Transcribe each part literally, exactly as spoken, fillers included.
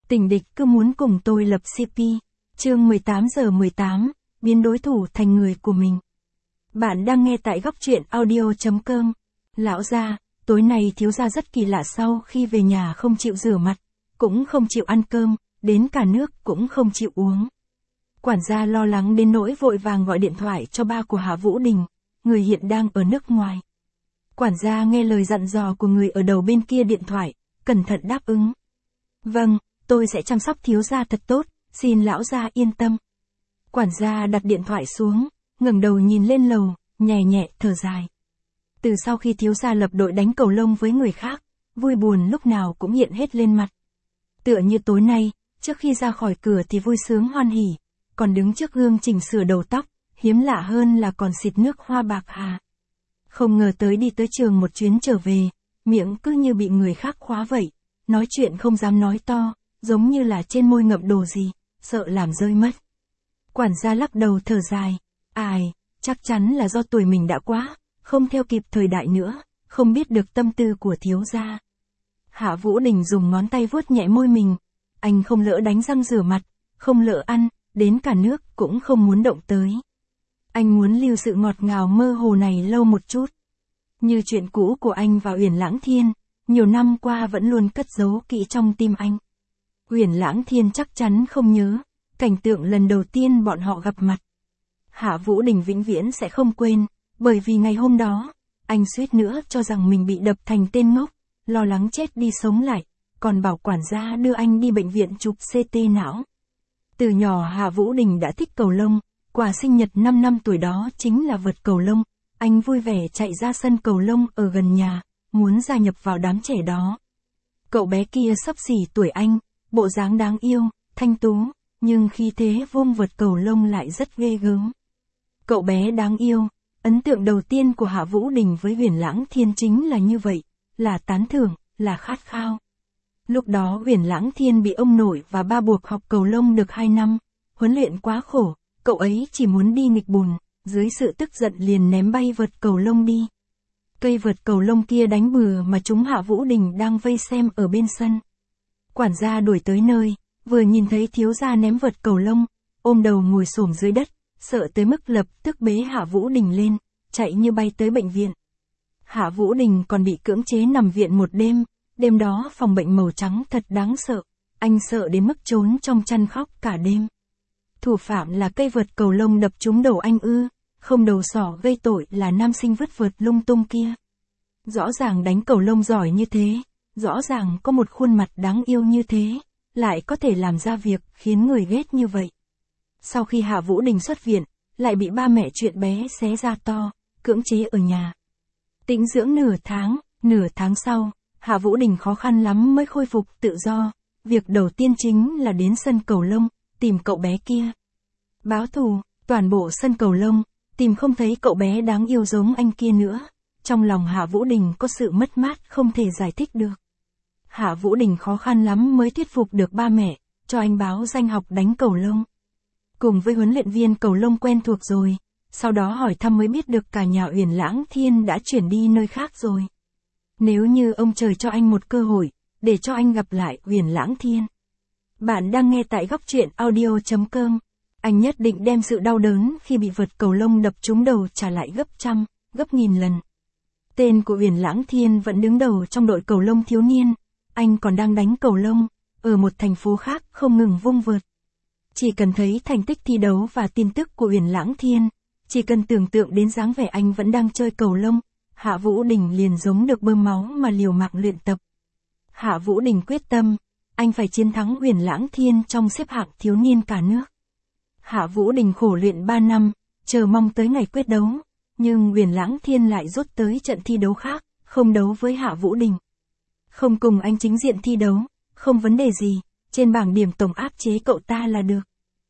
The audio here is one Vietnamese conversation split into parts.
Tình địch cứ muốn cùng tôi lập xê pê. Chương mười tám giờ mười tám, biến đối thủ thành người của mình. Bạn đang nghe tại góc truyện audio chấm com. Lão gia, tối nay thiếu gia rất kỳ lạ, sau khi về nhà không chịu rửa mặt, cũng không chịu ăn cơm, đến cả nước cũng không chịu uống. Quản gia lo lắng đến nỗi vội vàng gọi điện thoại cho ba của Hạ Vũ Đình, người hiện đang ở nước ngoài. Quản gia nghe lời dặn dò của người ở đầu bên kia điện thoại, cẩn thận đáp ứng. Vâng, tôi sẽ chăm sóc thiếu gia thật tốt, xin lão gia yên tâm. Quản gia đặt điện thoại xuống, ngẩng đầu nhìn lên lầu, nhẹ nhẹ thở dài. Từ sau khi thiếu gia lập đội đánh cầu lông với người khác, vui buồn lúc nào cũng hiện hết lên mặt. Tựa như tối nay, trước khi ra khỏi cửa thì vui sướng hoan hỉ, còn đứng trước gương chỉnh sửa đầu tóc, hiếm lạ hơn là còn xịt nước hoa bạc hà. Không ngờ tới đi tới trường một chuyến trở về, miệng cứ như bị người khác khóa vậy, nói chuyện không dám nói to, giống như là trên môi ngậm đồ gì, sợ làm rơi mất. Quản gia lắc đầu thở dài, ai, chắc chắn là do tuổi mình đã quá, không theo kịp thời đại nữa, không biết được tâm tư của thiếu gia. Hạ Vũ Đình dùng ngón tay vuốt nhẹ môi mình, anh không lỡ đánh răng rửa mặt, không lỡ ăn, đến cả nước cũng không muốn động tới. Anh muốn lưu sự ngọt ngào mơ hồ này lâu một chút. Như chuyện cũ của anh và Uyển Lãng Thiên, nhiều năm qua vẫn luôn cất giấu kỹ trong tim anh. Uyển Lãng Thiên chắc chắn không nhớ, cảnh tượng lần đầu tiên bọn họ gặp mặt. Hạ Vũ Đình vĩnh viễn sẽ không quên, bởi vì ngày hôm đó, anh suýt nữa cho rằng mình bị đập thành tên ngốc, lo lắng chết đi sống lại, còn bảo quản gia đưa anh đi bệnh viện chụp xê tê não. Từ nhỏ Hạ Vũ Đình đã thích cầu lông, quà sinh nhật năm năm tuổi đó chính là vợt cầu lông, anh vui vẻ chạy ra sân cầu lông ở gần nhà, muốn gia nhập vào đám trẻ đó. Cậu bé kia xấp xỉ tuổi anh, bộ dáng đáng yêu, thanh tú, nhưng khi thế vung vợt cầu lông lại rất ghê gớm. Cậu bé đáng yêu, ấn tượng đầu tiên của Hạ Vũ Đình với Uyển Lãng Thiên chính là như vậy, là tán thưởng, là khát khao. Lúc đó Uyển Lãng Thiên bị ông nội và ba buộc học cầu lông được hai năm, huấn luyện quá khổ, cậu ấy chỉ muốn đi nghịch bùn, dưới sự tức giận liền ném bay vợt cầu lông đi. Cây vợt cầu lông kia đánh bừa mà chúng Hạ Vũ Đình đang vây xem ở bên sân. Quản gia đuổi tới nơi, vừa nhìn thấy thiếu gia ném vợt cầu lông, ôm đầu ngồi xổm dưới đất, sợ tới mức lập tức bế Hạ Vũ Đình lên, chạy như bay tới bệnh viện. Hạ Vũ Đình còn bị cưỡng chế nằm viện một đêm, đêm đó phòng bệnh màu trắng thật đáng sợ, anh sợ đến mức trốn trong chăn khóc cả đêm. Thủ phạm là cây vợt cầu lông đập trúng đầu anh ư, không đầu sỏ gây tội là nam sinh vứt vợt lung tung kia. Rõ ràng đánh cầu lông giỏi như thế, rõ ràng có một khuôn mặt đáng yêu như thế, lại có thể làm ra việc khiến người ghét như vậy. Sau khi Hạ Vũ Đình xuất viện, lại bị ba mẹ chuyện bé xé ra to, cưỡng chế ở nhà. Tĩnh dưỡng nửa tháng, nửa tháng sau, Hạ Vũ Đình khó khăn lắm mới khôi phục tự do, việc đầu tiên chính là đến sân cầu lông, tìm cậu bé kia. Báo thù, toàn bộ sân cầu lông, tìm không thấy cậu bé đáng yêu giống anh kia nữa. Trong lòng Hạ Vũ Đình có sự mất mát không thể giải thích được. Hạ Vũ Đình khó khăn lắm mới thuyết phục được ba mẹ, cho anh báo danh học đánh cầu lông. Cùng với huấn luyện viên cầu lông quen thuộc rồi, sau đó hỏi thăm mới biết được cả nhà Uyển Lãng Thiên đã chuyển đi nơi khác rồi. Nếu như ông trời cho anh một cơ hội, để cho anh gặp lại Uyển Lãng Thiên. Bạn đang nghe tại góc truyện audio chấm com. Anh nhất định đem sự đau đớn khi bị vợt cầu lông đập trúng đầu trả lại gấp trăm, gấp nghìn lần. Tên của Uyển Lãng Thiên vẫn đứng đầu trong đội cầu lông thiếu niên, anh còn đang đánh cầu lông, ở một thành phố khác không ngừng vung vợt. Chỉ cần thấy thành tích thi đấu và tin tức của Uyển Lãng Thiên, chỉ cần tưởng tượng đến dáng vẻ anh vẫn đang chơi cầu lông, Hạ Vũ Đình liền giống được bơm máu mà liều mạng luyện tập. Hạ Vũ Đình quyết tâm, anh phải chiến thắng Uyển Lãng Thiên trong xếp hạng thiếu niên cả nước. Hạ Vũ Đình khổ luyện ba năm, chờ mong tới ngày quyết đấu, nhưng Uyển Lãng Thiên lại rút tới trận thi đấu khác, không đấu với Hạ Vũ Đình. Không cùng anh chính diện thi đấu, không vấn đề gì, trên bảng điểm tổng áp chế cậu ta là được.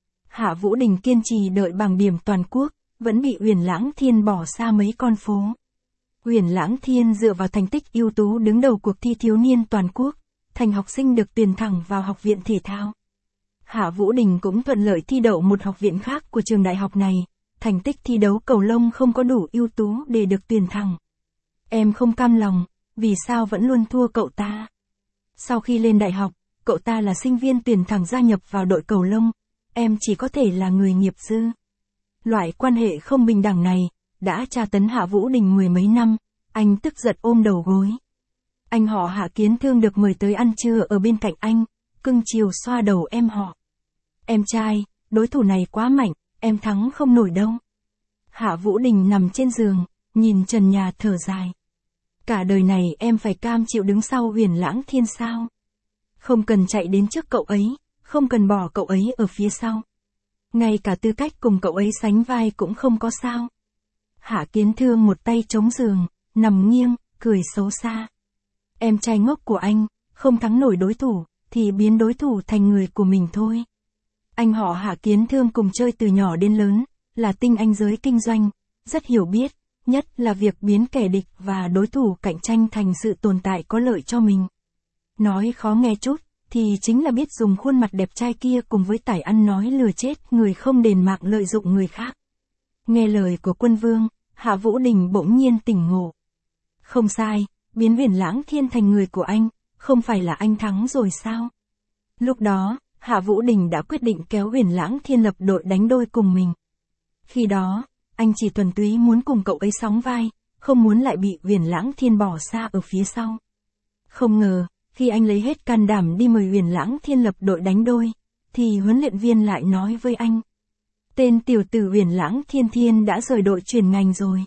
Hạ Vũ Đình kiên trì đợi bảng điểm toàn quốc, vẫn bị Uyển Lãng Thiên bỏ xa mấy con phố. Uyển Lãng Thiên dựa vào thành tích ưu tú đứng đầu cuộc thi thiếu niên toàn quốc, thành học sinh được tuyển thẳng vào học viện thể thao. Hạ Vũ Đình cũng thuận lợi thi đậu một học viện khác của trường đại học này, thành tích thi đấu cầu lông không có đủ ưu tú để được tuyển thẳng. Em không cam lòng, vì sao vẫn luôn thua cậu ta? Sau khi lên đại học, cậu ta là sinh viên tuyển thẳng gia nhập vào đội cầu lông, em chỉ có thể là người nghiệp dư. Loại quan hệ không bình đẳng này, đã tra tấn Hạ Vũ Đình mười mấy năm, anh tức giận ôm đầu gối. Anh họ Hạ Kiến Thương được mời tới ăn trưa ở bên cạnh anh, cưng chiều xoa đầu em họ. Em trai, đối thủ này quá mạnh, em thắng không nổi đâu. Hạ Vũ Đình nằm trên giường, nhìn trần nhà thở dài. Cả đời này em phải cam chịu đứng sau Huyền Lãng Thiên sao? Không cần chạy đến trước cậu ấy, không cần bỏ cậu ấy ở phía sau. Ngay cả tư cách cùng cậu ấy sánh vai cũng không có sao. Hạ Kiến Thương một tay chống giường, nằm nghiêng, cười xấu xa. Em trai ngốc của anh, không thắng nổi đối thủ, thì biến đối thủ thành người của mình thôi. Anh họ Hạ Kiến Thương cùng chơi từ nhỏ đến lớn, là tinh anh giới kinh doanh, rất hiểu biết, nhất là việc biến kẻ địch và đối thủ cạnh tranh thành sự tồn tại có lợi cho mình. Nói khó nghe chút, thì chính là biết dùng khuôn mặt đẹp trai kia cùng với tài ăn nói lừa chết người không đền mạng lợi dụng người khác. Nghe lời của Quân Vương, Hạ Vũ Đình bỗng nhiên tỉnh ngộ. Không sai, biến Huyền Lãng Thiên thành người của anh, không phải là anh thắng rồi sao? Lúc đó, Hạ Vũ Đình đã quyết định kéo Huyền Lãng Thiên lập đội đánh đôi cùng mình. Khi đó, anh chỉ thuần túy muốn cùng cậu ấy sóng vai, không muốn lại bị Huyền Lãng Thiên bỏ xa ở phía sau. Không ngờ, khi anh lấy hết can đảm đi mời Huyền Lãng Thiên lập đội đánh đôi, thì huấn luyện viên lại nói với anh. Tên tiểu tử Huyền Lãng Thiên Thiên đã rời đội chuyển ngành rồi.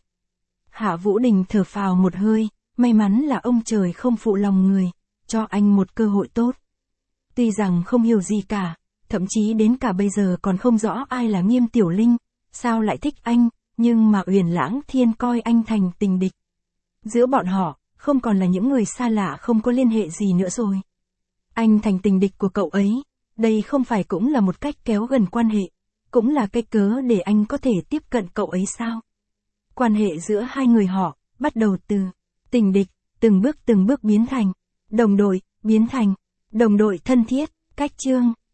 Hạ Vũ Đình thở phào một hơi, may mắn là ông trời không phụ lòng người, cho anh một cơ hội tốt. Tuy rằng không hiểu gì cả, thậm chí đến cả bây giờ còn không rõ ai là Nghiêm Tiểu Linh, sao lại thích anh, nhưng mà Huyền Lãng Thiên coi anh thành tình địch. Giữa bọn họ, không còn là những người xa lạ không có liên hệ gì nữa rồi. Anh thành tình địch của cậu ấy, đây không phải cũng là một cách kéo gần quan hệ, cũng là cái cớ để anh có thể tiếp cận cậu ấy sao? Quan hệ giữa hai người họ, bắt đầu từ tình địch, từng bước từng bước biến thành đồng đội, biến thành đồng đội thân thiết, cách chương.